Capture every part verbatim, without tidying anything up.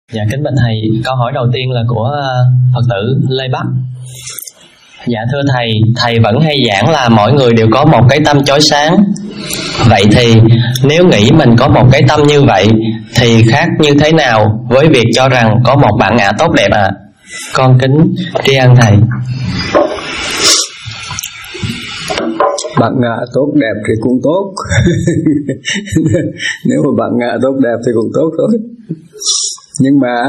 Dạ kính bạch thầy, câu hỏi đầu tiên là của Phật tử Lê Bắc. Dạ thưa thầy, thầy vẫn hay giảng là mỗi người đều có một cái tâm chói sáng. Vậy thì nếu nghĩ mình có một cái tâm như vậy thì khác như thế nào với việc cho rằng có một bản ngã tốt đẹp à? Con kính tri ân thầy. Bạn ngã tốt đẹp thì cũng tốt. Nếu mà bạn ngã tốt đẹp thì cũng tốt thôi. Nhưng mà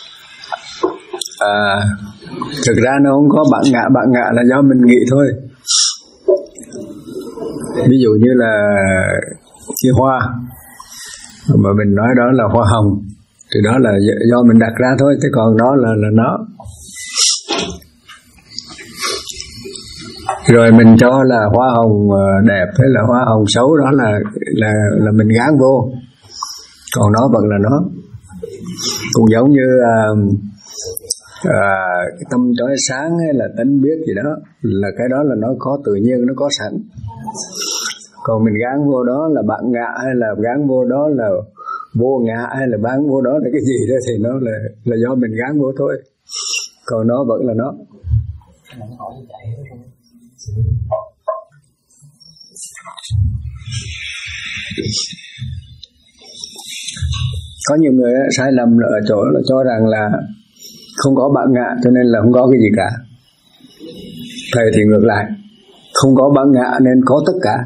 à, thực ra nó không có bạn ngã. Bạn ngã là do mình nghĩ thôi. Ví dụ như là cái hoa mà mình nói đó là hoa hồng thì đó là do mình đặt ra thôi. Thế còn đó là, là nó. Rồi mình cho là hoa hồng đẹp hay là hoa hồng xấu, đó là là là mình gán vô. Còn nó vẫn là nó. Cũng giống như à, à, cái tâm chói sáng hay là tánh biết gì đó, là cái đó là nó có tự nhiên, nó có sẵn. Còn mình gán vô đó là bạn ngã hay là gán vô đó là vô ngã hay là bán vô đó là cái gì đó thì nó là là do mình gán vô thôi. Còn nó vẫn là nó. Có nhiều người sai lầm ở chỗ là cho rằng là không có bạn ngã cho nên là không có cái gì cả. Thầy thì ngược lại, không có bạn ngã nên có tất cả.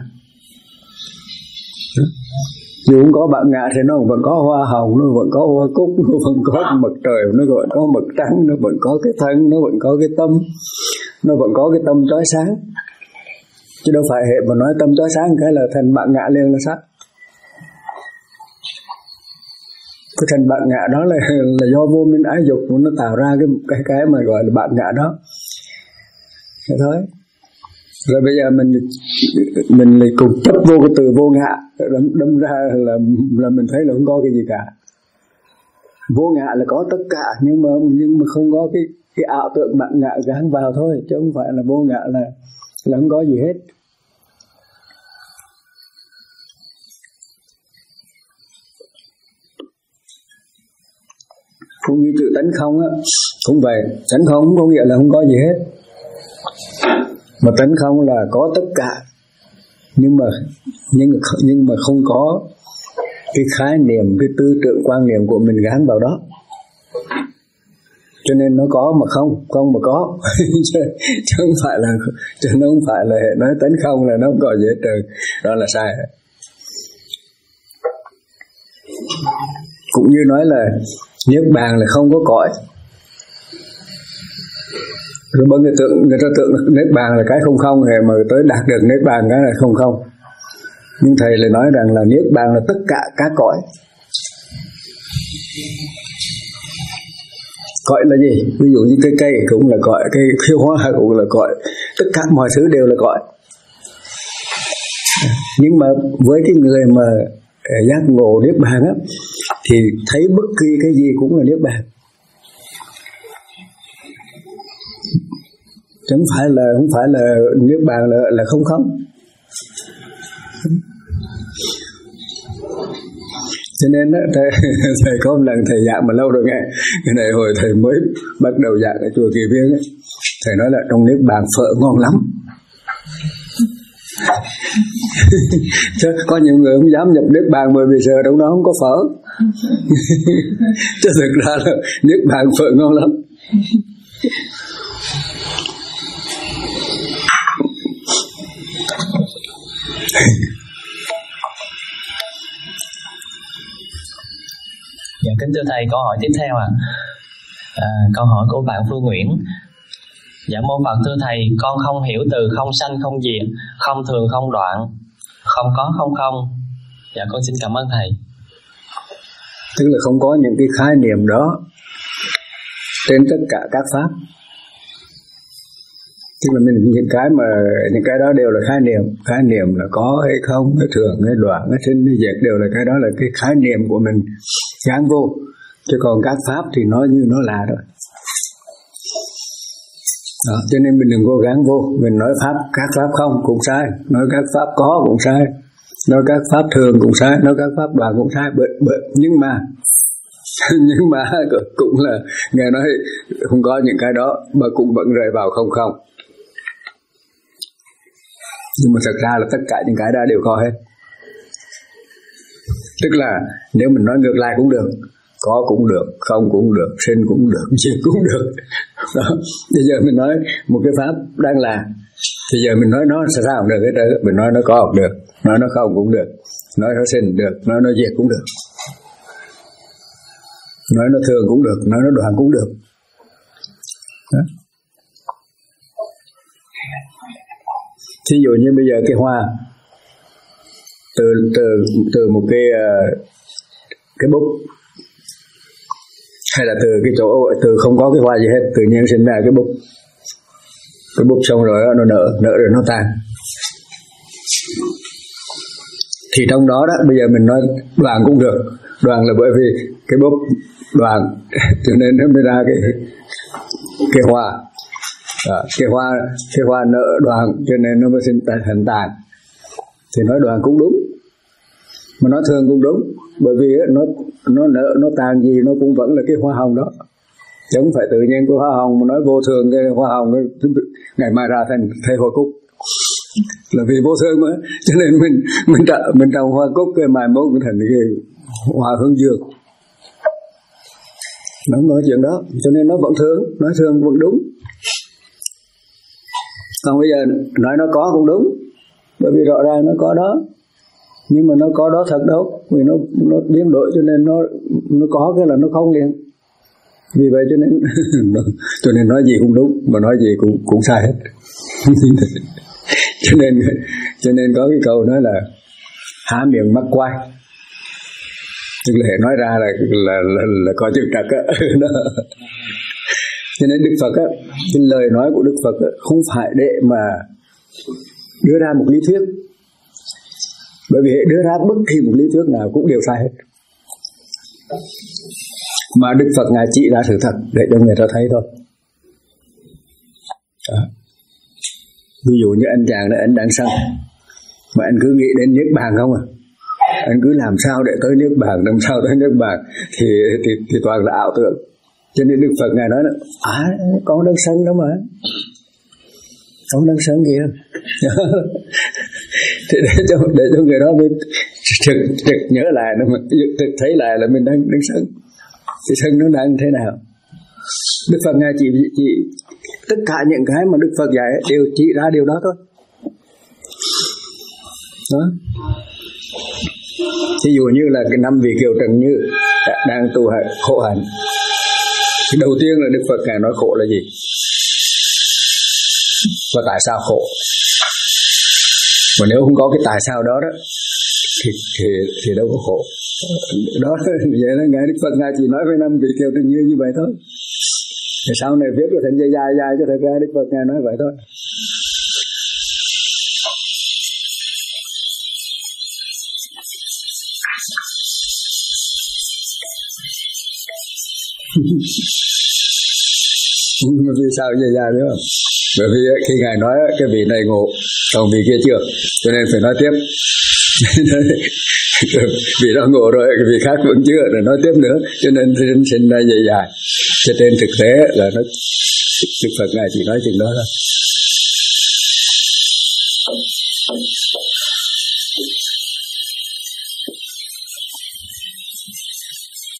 Dù không có bạn ngã thì nó vẫn có hoa hồng, nó vẫn có hoa cúc, nó vẫn có mặt trời, nó vẫn có mực trắng, nó vẫn có cái thân, nó vẫn có cái tâm, nó vẫn có cái tâm chói sáng. Chứ đâu phải hệ mà nói tâm chói sáng cái là thành bạn ngã liền là sao? Cái thành bạn ngã đó là là do vô minh ái dục nó tạo ra cái cái cái mà gọi là bạn ngã đó. Thế thôi. Rồi bây giờ mình mình lại cùng chấp vô cái từ vô ngã, đâm, đâm ra là là mình thấy là không có cái gì cả. Vô ngã là có tất cả, nhưng mà nhưng mà không có cái cái ảo tượng bạn ngã gán vào thôi, chứ không phải là vô ngã là là không có gì hết. Cũng như chữ tánh không á, cũng vậy. Tánh không có nghĩa là không có gì hết, mà tánh không là có tất cả, nhưng mà nhưng nhưng mà không có cái khái niệm, cái tư tưởng quan niệm của mình gán vào đó, cho nên nó có mà không, không mà có. chứ, chứ không phải là chứ nó không phải là nói tánh không là nó không có gì hết trơn, đó là sai. Cũng như nói là niết bàn là không có cõi. Rồi bởi người tưởng người ta tưởng niết bàn là cái không không, rồi mà tới đạt được niết bàn cái là không không. Nhưng thầy lại nói rằng là niết bàn là tất cả các cõi. Cõi là gì? Ví dụ như cây cây cũng là cõi, cây cây hoa cũng là cõi, tất cả mọi thứ đều là cõi. Nhưng mà với cái người mà giác ngộ niết bàn á, thì thấy bất kỳ cái gì cũng là niết bàn. Chứ không phải là không phải là niết bàn là là không không. Cho nên đó, thầy, thầy có một lần thầy giảng mà lâu rồi nghe. Cái này hồi thầy mới bắt đầu giảng ở chùa Kỳ Viên ấy, thầy nói là trong niết bàn phở ngon lắm. Chứ có nhiều người không dám nhập niết bàn bởi vì giờ trong đó không có phở. Chứ thực ra là niết bàn phở ngon lắm. Dạ kính thưa thầy, câu hỏi tiếp theo ạ. À. À, câu hỏi của bạn Phương Nguyễn. Dạ mô Phật thưa thầy, con không hiểu từ không sanh không diệt, không thường không đoạn, không có không không. Dạ con xin cảm ơn thầy. Tức là không có những cái khái niệm đó trên tất cả các pháp. Tức là mình những cái mà những cái đó đều là khái niệm, khái niệm là có hay không, hay thường hay đoạn, hay sinh hay diệt, đều là cái đó là cái khái niệm của mình gán vô. Chứ còn các pháp thì nói như nó là rồi. Đó, cho nên mình đừng cố gắng vô, mình nói pháp các pháp không cũng sai, nói các pháp có cũng sai, nói các pháp thường cũng sai, nói các pháp đoạn cũng sai. Bởi, bởi, nhưng mà Nhưng mà cũng là nghe nói không có những cái đó mà cũng vẫn rơi vào không không. Nhưng mà thật ra là tất cả những cái đó đều có hết. Tức là nếu mình nói ngược lại cũng được, có cũng được, không cũng được, sinh cũng được, diệt cũng được. Đó. Bây giờ mình nói một cái pháp đang là, thì giờ mình nói nó sẽ sao cũng được hết trơn. Mình nói nó có cũng được, nói nó không cũng được, nói nó sinh được, nói nó diệt cũng được, nói nó thường cũng được, nói nó đoạn cũng được. Đó. Thí dụ như bây giờ cái hoa từ từ từ một cái cái búp, hay là từ cái chỗ từ không có cái hoa gì hết, tự nhiên sinh ra cái búp, cái búp xong rồi nó nở nở rồi nó tan. Thì trong đó đó bây giờ mình nói đoàn cũng được, đoàn là bởi vì cái búp đoàn cho nên nó mới ra cái cái hoa. À, cái hoa cái hoa nở đoàn cho nên nó mới sinh thành tàn. Thì nói đoàn cũng đúng, mà nói thường cũng đúng, bởi vì nó nó nở nó tàn gì nó cũng vẫn là cái hoa hồng đó, chứ không phải tự nhiên cái hoa hồng mà nói vô thường cái hoa hồng ngày mai ra thành thay hoa cúc, là vì vô thường mà, cho nên mình mình trồng mình trồng hoa cúc cái mai mốt cũng thành cái hoa hướng dương. Nó không nói chuyện đó, cho nên nó vẫn thường, nói thường vẫn đúng. Còn bây giờ nói nó có cũng đúng, bởi vì rõ ràng nó có đó, nhưng mà nó có đó thật đâu, vì nó nó biến đổi cho nên nó nó có cái là nó không liền. Vì vậy cho nên cho nên nói gì cũng đúng, mà nói gì cũng cũng sai hết. cho nên cho nên có cái câu nói là há miệng mắc quay, tức là nói ra là là là, là có chữ trật á. Cho nên Đức Phật á, cái lời nói của Đức Phật á, không phải để mà đưa ra một lý thuyết, bởi vì đưa ra bất kỳ một lý thuyết nào cũng đều sai hết, mà Đức Phật ngài chỉ ra sự thật để cho người ta thấy thôi. Đó. Ví dụ như anh chàng này anh đang sân, mà anh cứ nghĩ đến niết bàn không à, anh cứ làm sao để tới niết bàn, làm sao tới niết bàn thì thì, thì toàn là ảo tưởng. Cho nên Đức Phật ngài nói là à con đang sân đó mà, con đang sân kìa. Thì để cho để cho người đó mình trực trực nhớ lại, nó mình trực thấy lại là mình đang đang sân, cái sân nó đang thế nào. Đức Phật ngài chỉ chỉ tất cả những cái mà Đức Phật dạy đều chỉ ra điều đó thôi. Đó. Ví dụ như là cái năm vị Kiều Trần Như đang tu hành khổ hạnh, thì đầu tiên là Đức Phật ngài nói khổ là gì và tại sao khổ. Mà nếu không có cái tại sao đó đó thì thì thì đâu có khổ. Đó vậy là ngài Đức Phật ngài chỉ nói với năm vị Kiều Trần Như như vậy thôi. Thì sau này viết rồi thành dài dài dài cho thật ra Đức Phật ngài nói vậy thôi. Nhưng mà vì sao dài dài biết không? Bởi vì khi ngài nói cái vị này ngộ, còn vị kia chưa, cho nên phải nói tiếp. Vì đó ngộ rồi, cái vị khác vẫn chưa, rồi nói tiếp nữa, cho nên sinh sinh ra dài dài. Cho nên thực tế là nó Đức Phật ngài chỉ nói chừng đó thôi.